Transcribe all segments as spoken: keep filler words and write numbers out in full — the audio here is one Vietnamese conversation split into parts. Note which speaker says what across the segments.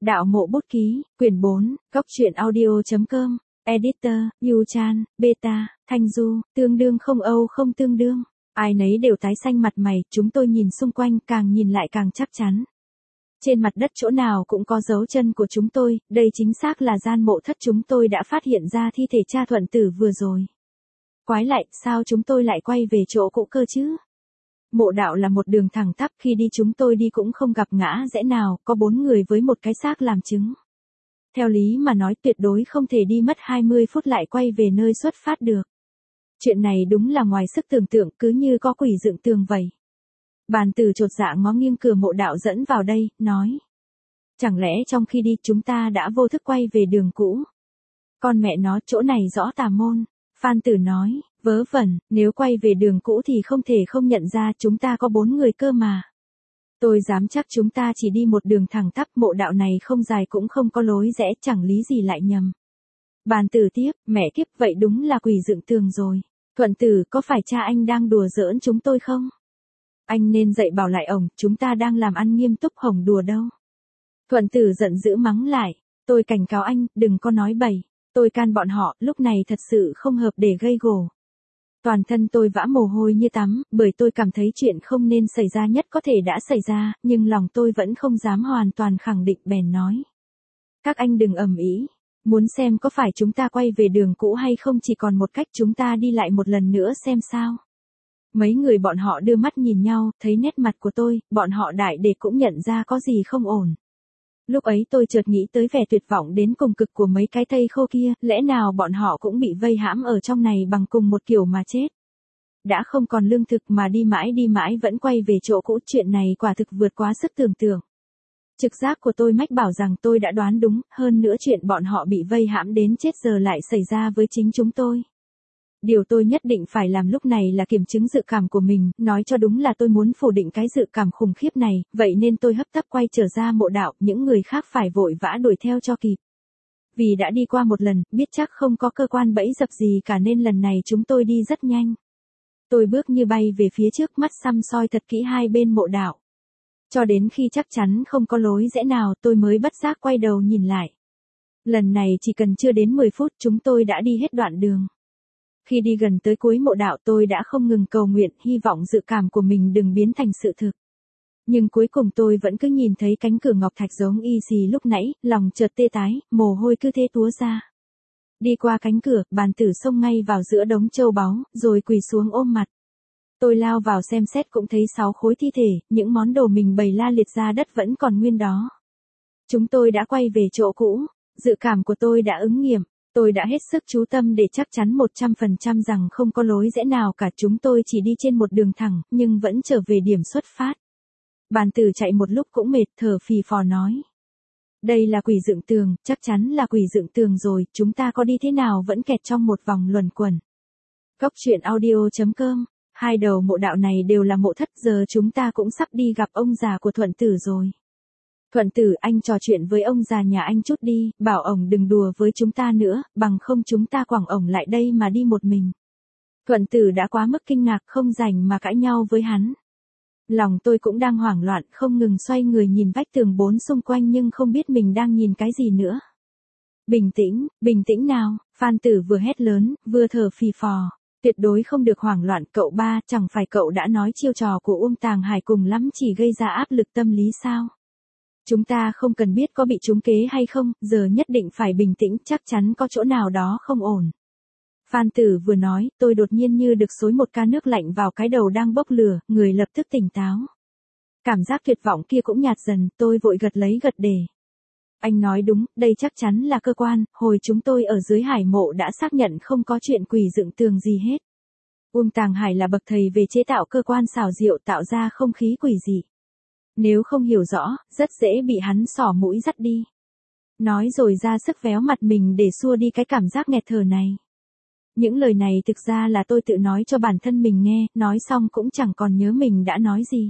Speaker 1: Đạo mộ bút ký, quyển bốn, góc truyện audio.com, editor, Yu Chan, Beta, Thanh Du, tương đương không Âu không tương đương. Ai nấy đều tái xanh mặt mày, chúng tôi nhìn xung quanh càng nhìn lại càng chắc chắn. Trên mặt đất chỗ nào cũng có dấu chân của chúng tôi, đây chính xác là gian mộ thất chúng tôi đã phát hiện ra thi thể cha Thuận Tử vừa rồi. Quái lại, sao chúng tôi lại quay về chỗ cũ cơ chứ? Mộ đạo là một đường thẳng tắp, khi đi chúng tôi đi cũng không gặp ngã rẽ nào, có bốn người với một cái xác làm chứng. Theo lý mà nói tuyệt đối không thể đi mất hai mươi phút lại quay về nơi xuất phát được. Chuyện này đúng là ngoài sức tưởng tượng, cứ như có quỷ dựng tường vậy. Bàn Tử chột dạ ngó nghiêng cửa mộ đạo dẫn vào đây, nói. Chẳng lẽ trong khi đi chúng ta đã vô thức quay về đường cũ? Con mẹ nó, chỗ này rõ tà môn. Phan Tử nói, vớ vẩn, nếu quay về đường cũ thì không thể không nhận ra chúng ta có bốn người cơ mà. Tôi dám chắc chúng ta chỉ đi một đường thẳng tắp, mộ đạo này không dài cũng không có lối rẽ, chẳng lý gì lại nhầm. Bàn Tử tiếp, mẹ kiếp, vậy đúng là quỷ dựng tường rồi. Thuận Tử, có phải cha anh đang đùa giỡn chúng tôi không? Anh nên dạy bảo lại ổng, chúng ta đang làm ăn nghiêm túc, hổng đùa đâu. Thuận Tử giận dữ mắng lại, tôi cảnh cáo anh, đừng có nói bậy. Tôi can bọn họ, lúc này thật sự không hợp để gây gổ. Toàn thân tôi vã mồ hôi như tắm, bởi tôi cảm thấy chuyện không nên xảy ra nhất có thể đã xảy ra, nhưng lòng tôi vẫn không dám hoàn toàn khẳng định, bèn nói. Các anh đừng ầm ĩ, muốn xem có phải chúng ta quay về đường cũ hay không, chỉ còn một cách, chúng ta đi lại một lần nữa xem sao. Mấy người bọn họ đưa mắt nhìn nhau, thấy nét mặt của tôi, bọn họ đại để cũng nhận ra có gì không ổn. Lúc ấy tôi chợt nghĩ tới vẻ tuyệt vọng đến cùng cực của mấy cái thây khô kia, lẽ nào bọn họ cũng bị vây hãm ở trong này bằng cùng một kiểu mà chết. Đã không còn lương thực mà đi mãi đi mãi vẫn quay về chỗ cũ, chuyện này quả thực vượt quá sức tưởng tượng. Trực giác của tôi mách bảo rằng tôi đã đoán đúng, hơn nữa chuyện bọn họ bị vây hãm đến chết giờ lại xảy ra với chính chúng tôi. Điều tôi nhất định phải làm lúc này là kiểm chứng dự cảm của mình, nói cho đúng là tôi muốn phủ định cái dự cảm khủng khiếp này, vậy nên tôi hấp tấp quay trở ra mộ đạo, những người khác phải vội vã đuổi theo cho kịp. Vì đã đi qua một lần, biết chắc không có cơ quan bẫy dập gì cả nên lần này chúng tôi đi rất nhanh. Tôi bước như bay về phía trước, mắt săm soi thật kỹ hai bên mộ đạo. Cho đến khi chắc chắn không có lối rẽ nào tôi mới bất giác quay đầu nhìn lại. Lần này chỉ cần chưa đến mười phút chúng tôi đã đi hết đoạn đường. Khi đi gần tới cuối mộ đạo tôi đã không ngừng cầu nguyện, hy vọng dự cảm của mình đừng biến thành sự thực. Nhưng cuối cùng tôi vẫn cứ nhìn thấy cánh cửa ngọc thạch giống y xì lúc nãy, lòng chợt tê tái, mồ hôi cứ thế túa ra. Đi qua cánh cửa, Bàn Tử xông ngay vào giữa đống châu báu, rồi quỳ xuống ôm mặt. Tôi lao vào xem xét cũng thấy sáu khối thi thể, những món đồ mình bày la liệt ra đất vẫn còn nguyên đó. Chúng tôi đã quay về chỗ cũ, dự cảm của tôi đã ứng nghiệm. Tôi đã hết sức chú tâm để chắc chắn một trăm phần trăm rằng không có lối rẽ nào cả, chúng tôi chỉ đi trên một đường thẳng, nhưng vẫn trở về điểm xuất phát. Bàn Tử chạy một lúc cũng mệt, thở phì phò nói. Đây là quỷ dựng tường, chắc chắn là quỷ dựng tường rồi, chúng ta có đi thế nào vẫn kẹt trong một vòng luẩn quẩn. Góc truyện audio.com, hai đầu mộ đạo này đều là mộ thất, giờ chúng ta cũng sắp đi gặp ông già của Thuận Tử rồi. Thuận Tử, anh trò chuyện với ông già nhà anh chút đi, bảo ổng đừng đùa với chúng ta nữa, bằng không chúng ta quẳng ổng lại đây mà đi một mình. Thuận Tử đã quá mức kinh ngạc, không rảnh mà cãi nhau với hắn. Lòng tôi cũng đang hoảng loạn, không ngừng xoay người nhìn vách tường bốn xung quanh nhưng không biết mình đang nhìn cái gì nữa. Bình tĩnh, bình tĩnh nào, Phan Tử vừa hét lớn, vừa thở phì phò. Tuyệt đối không được hoảng loạn, cậu ba, chẳng phải cậu đã nói chiêu trò của Uông Tàng Hải cùng lắm chỉ gây ra áp lực tâm lý sao? Chúng ta không cần biết có bị trúng kế hay không, giờ nhất định phải bình tĩnh, chắc chắn có chỗ nào đó không ổn. Phan Tử vừa nói, tôi đột nhiên như được xối một ca nước lạnh vào cái đầu đang bốc lửa, người lập tức tỉnh táo. Cảm giác tuyệt vọng kia cũng nhạt dần, tôi vội gật lấy gật để. Anh nói đúng, đây chắc chắn là cơ quan, hồi chúng tôi ở dưới hải mộ đã xác nhận không có chuyện quỷ dựng tường gì hết. Uông Tàng Hải là bậc thầy về chế tạo cơ quan xảo diệu, tạo ra không khí quỷ dị. Nếu không hiểu rõ, rất dễ bị hắn xỏ mũi dắt đi. Nói rồi ra sức véo mặt mình để xua đi cái cảm giác nghẹt thở này. Những lời này thực ra là tôi tự nói cho bản thân mình nghe, nói xong cũng chẳng còn nhớ mình đã nói gì.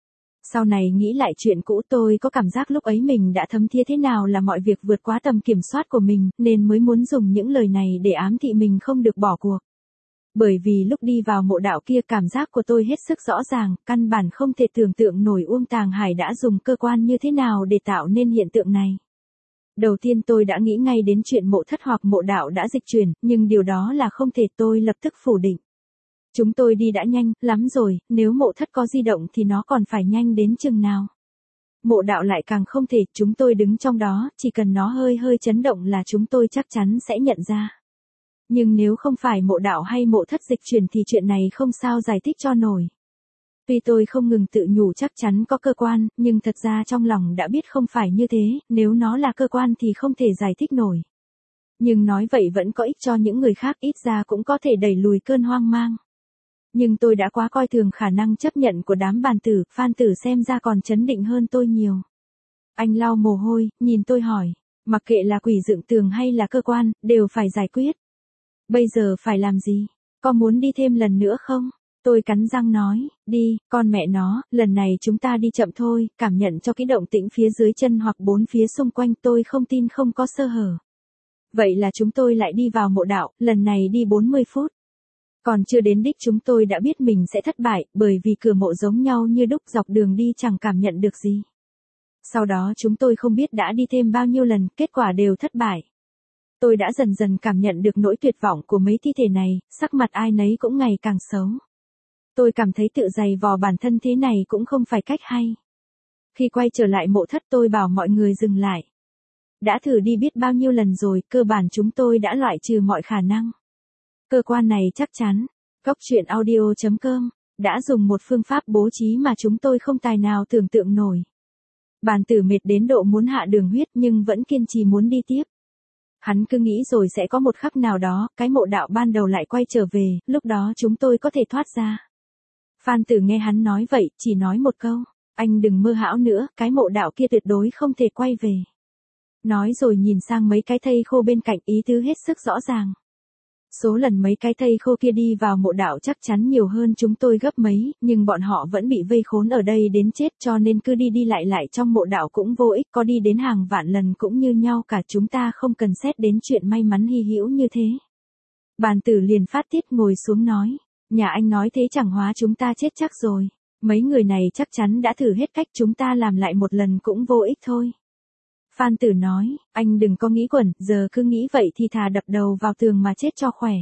Speaker 1: Sau này nghĩ lại chuyện cũ tôi có cảm giác lúc ấy mình đã thấm thía thế nào là mọi việc vượt quá tầm kiểm soát của mình, nên mới muốn dùng những lời này để ám thị mình không được bỏ cuộc. Bởi vì lúc đi vào mộ đạo kia cảm giác của tôi hết sức rõ ràng, căn bản không thể tưởng tượng nổi Uông Tàng Hải đã dùng cơ quan như thế nào để tạo nên hiện tượng này. Đầu tiên tôi đã nghĩ ngay đến chuyện mộ thất hoặc mộ đạo đã dịch chuyển, nhưng điều đó là không thể, tôi lập tức phủ định. Chúng tôi đi đã nhanh lắm rồi, nếu mộ thất có di động thì nó còn phải nhanh đến chừng nào. Mộ đạo lại càng không thể, chúng tôi đứng trong đó, chỉ cần nó hơi hơi chấn động là chúng tôi chắc chắn sẽ nhận ra. Nhưng nếu không phải mộ đạo hay mộ thất dịch chuyển thì chuyện này không sao giải thích cho nổi. Tuy tôi không ngừng tự nhủ chắc chắn có cơ quan, nhưng thật ra trong lòng đã biết không phải như thế, nếu nó là cơ quan thì không thể giải thích nổi. Nhưng nói vậy vẫn có ích cho những người khác, ít ra cũng có thể đẩy lùi cơn hoang mang. Nhưng tôi đã quá coi thường khả năng chấp nhận của đám bàn tử, Phan Tử xem ra còn chấn định hơn tôi nhiều. Anh lau mồ hôi, nhìn tôi hỏi, mặc kệ là quỷ dựng tường hay là cơ quan, đều phải giải quyết. Bây giờ phải làm gì? Có muốn đi thêm lần nữa không? Tôi cắn răng nói, đi, con mẹ nó, lần này chúng ta đi chậm thôi, cảm nhận cho cái động tĩnh phía dưới chân hoặc bốn phía xung quanh, tôi không tin không có sơ hở. Vậy là chúng tôi lại đi vào mộ đạo, lần này đi bốn mươi phút. Còn chưa đến đích chúng tôi đã biết mình sẽ thất bại, bởi vì cửa mộ giống nhau như đúc, dọc đường đi chẳng cảm nhận được gì. Sau đó chúng tôi không biết đã đi thêm bao nhiêu lần, kết quả đều thất bại. Tôi đã dần dần cảm nhận được nỗi tuyệt vọng của mấy thi thể này, sắc mặt ai nấy cũng ngày càng xấu. Tôi cảm thấy tự giày vò bản thân thế này cũng không phải cách hay. Khi quay trở lại mộ thất tôi bảo mọi người dừng lại. Đã thử đi biết bao nhiêu lần rồi, cơ bản chúng tôi đã loại trừ mọi khả năng. Cơ quan này chắc chắn, Góc truyện audio chấm com, đã dùng một phương pháp bố trí mà chúng tôi không tài nào tưởng tượng nổi. Bàn tử mệt đến độ muốn hạ đường huyết nhưng vẫn kiên trì muốn đi tiếp. Hắn cứ nghĩ rồi sẽ có một khắc nào đó, cái mộ đạo ban đầu lại quay trở về, lúc đó chúng tôi có thể thoát ra. Phan Tử nghe hắn nói vậy, chỉ nói một câu, anh đừng mơ hão nữa, cái mộ đạo kia tuyệt đối không thể quay về. Nói rồi nhìn sang mấy cái thây khô bên cạnh, ý tứ hết sức rõ ràng. Số lần mấy cái thây khô kia đi vào mộ đạo chắc chắn nhiều hơn chúng tôi gấp mấy, nhưng bọn họ vẫn bị vây khốn ở đây đến chết, cho nên cứ đi đi lại lại trong mộ đạo cũng vô ích, có đi đến hàng vạn lần cũng như nhau cả, chúng ta không cần xét đến chuyện may mắn hy hữu như thế. Bàn tử liền phát tiết ngồi xuống nói, nhà anh nói thế chẳng hóa chúng ta chết chắc rồi, mấy người này chắc chắn đã thử hết cách, chúng ta làm lại một lần cũng vô ích thôi. Phan Tử nói, anh đừng có nghĩ quẩn, giờ cứ nghĩ vậy thì thà đập đầu vào tường mà chết cho khỏe.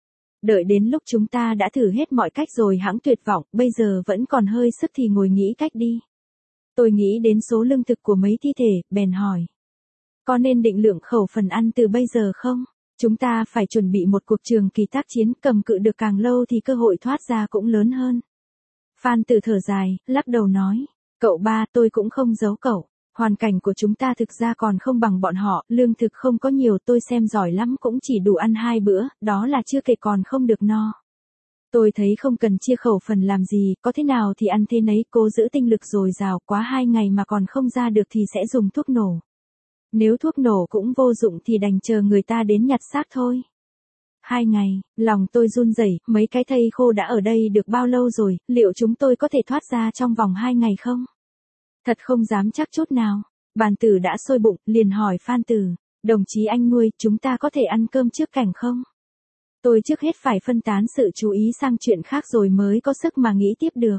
Speaker 1: Đợi đến lúc chúng ta đã thử hết mọi cách rồi hẵng tuyệt vọng, bây giờ vẫn còn hơi sức thì ngồi nghĩ cách đi. Tôi nghĩ đến số lương thực của mấy thi thể, bèn hỏi. Có nên định lượng khẩu phần ăn từ bây giờ không? Chúng ta phải chuẩn bị một cuộc trường kỳ tác chiến, cầm cự được càng lâu thì cơ hội thoát ra cũng lớn hơn. Phan Tử thở dài, lắc đầu nói, cậu ba, tôi cũng không giấu cậu. Hoàn cảnh của chúng ta thực ra còn không bằng bọn họ, lương thực không có nhiều, tôi xem giỏi lắm cũng chỉ đủ ăn hai bữa, đó là chưa kể còn không được no. Tôi thấy không cần chia khẩu phần làm gì, có thế nào thì ăn thế nấy, cố giữ tinh lực dồi dào, quá hai ngày mà còn không ra được thì sẽ dùng thuốc nổ. Nếu thuốc nổ cũng vô dụng thì đành chờ người ta đến nhặt xác thôi. Hai ngày, lòng tôi run rẩy, mấy cái thây khô đã ở đây được bao lâu rồi, liệu chúng tôi có thể thoát ra trong vòng hai ngày không? Thật không dám chắc chút nào. Bàn tử đã sôi bụng, liền hỏi Phan Tử, đồng chí anh nuôi, chúng ta có thể ăn cơm trước cảnh không? Tôi trước hết phải phân tán sự chú ý sang chuyện khác rồi mới có sức mà nghĩ tiếp được.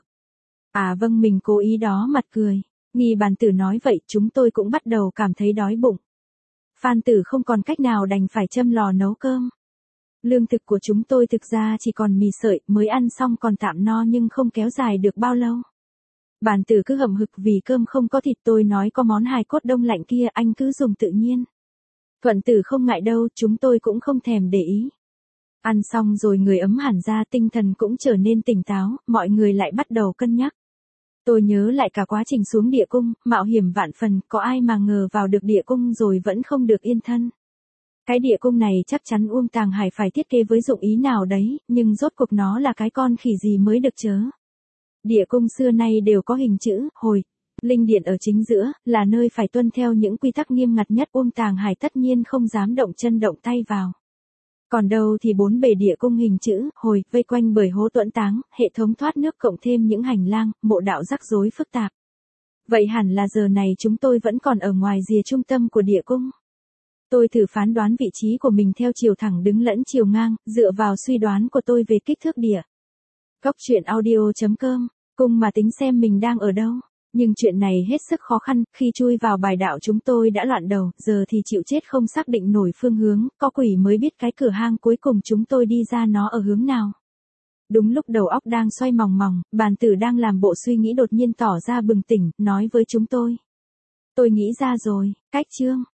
Speaker 1: À vâng, mình cố ý đó, mặt cười. Nghi bàn tử nói vậy, chúng tôi cũng bắt đầu cảm thấy đói bụng. Phan Tử không còn cách nào đành phải châm lò nấu cơm. Lương thực của chúng tôi thực ra chỉ còn mì sợi, mới ăn xong còn tạm no nhưng không kéo dài được bao lâu. Bàn tử cứ hậm hực vì cơm không có thịt, tôi nói có món hài cốt đông lạnh kia anh cứ dùng tự nhiên. Thuận Tử không ngại đâu, chúng tôi cũng không thèm để ý. Ăn xong rồi người ấm hẳn ra, tinh thần cũng trở nên tỉnh táo, mọi người lại bắt đầu cân nhắc. Tôi nhớ lại cả quá trình xuống địa cung, mạo hiểm vạn phần, có ai mà ngờ vào được địa cung rồi vẫn không được yên thân. Cái địa cung này chắc chắn Uông Tàng Hải phải thiết kế với dụng ý nào đấy, nhưng rốt cuộc nó là cái con khỉ gì mới được chớ. Địa cung xưa nay đều có hình chữ, hồi, linh điện ở chính giữa, là nơi phải tuân theo những quy tắc nghiêm ngặt nhất, Uông Tàng Hải tất nhiên không dám động chân động tay vào. Còn đâu thì bốn bề địa cung hình chữ, hồi, vây quanh bởi hố tuẫn táng, hệ thống thoát nước cộng thêm những hành lang, mộ đạo rắc rối phức tạp. Vậy hẳn là giờ này chúng tôi vẫn còn ở ngoài rìa trung tâm của địa cung. Tôi thử phán đoán vị trí của mình theo chiều thẳng đứng lẫn chiều ngang, dựa vào suy đoán của tôi về kích thước địa. Góc truyện audio chấm com, cung mà tính xem mình đang ở đâu. Nhưng chuyện này hết sức khó khăn, khi chui vào bài đạo chúng tôi đã loạn đầu, giờ thì chịu chết không xác định nổi phương hướng, có quỷ mới biết cái cửa hang cuối cùng chúng tôi đi ra nó ở hướng nào. Đúng lúc đầu óc đang xoay mòng mòng, bàn tử đang làm bộ suy nghĩ đột nhiên tỏ ra bừng tỉnh, nói với chúng tôi. Tôi nghĩ ra rồi, cách chương.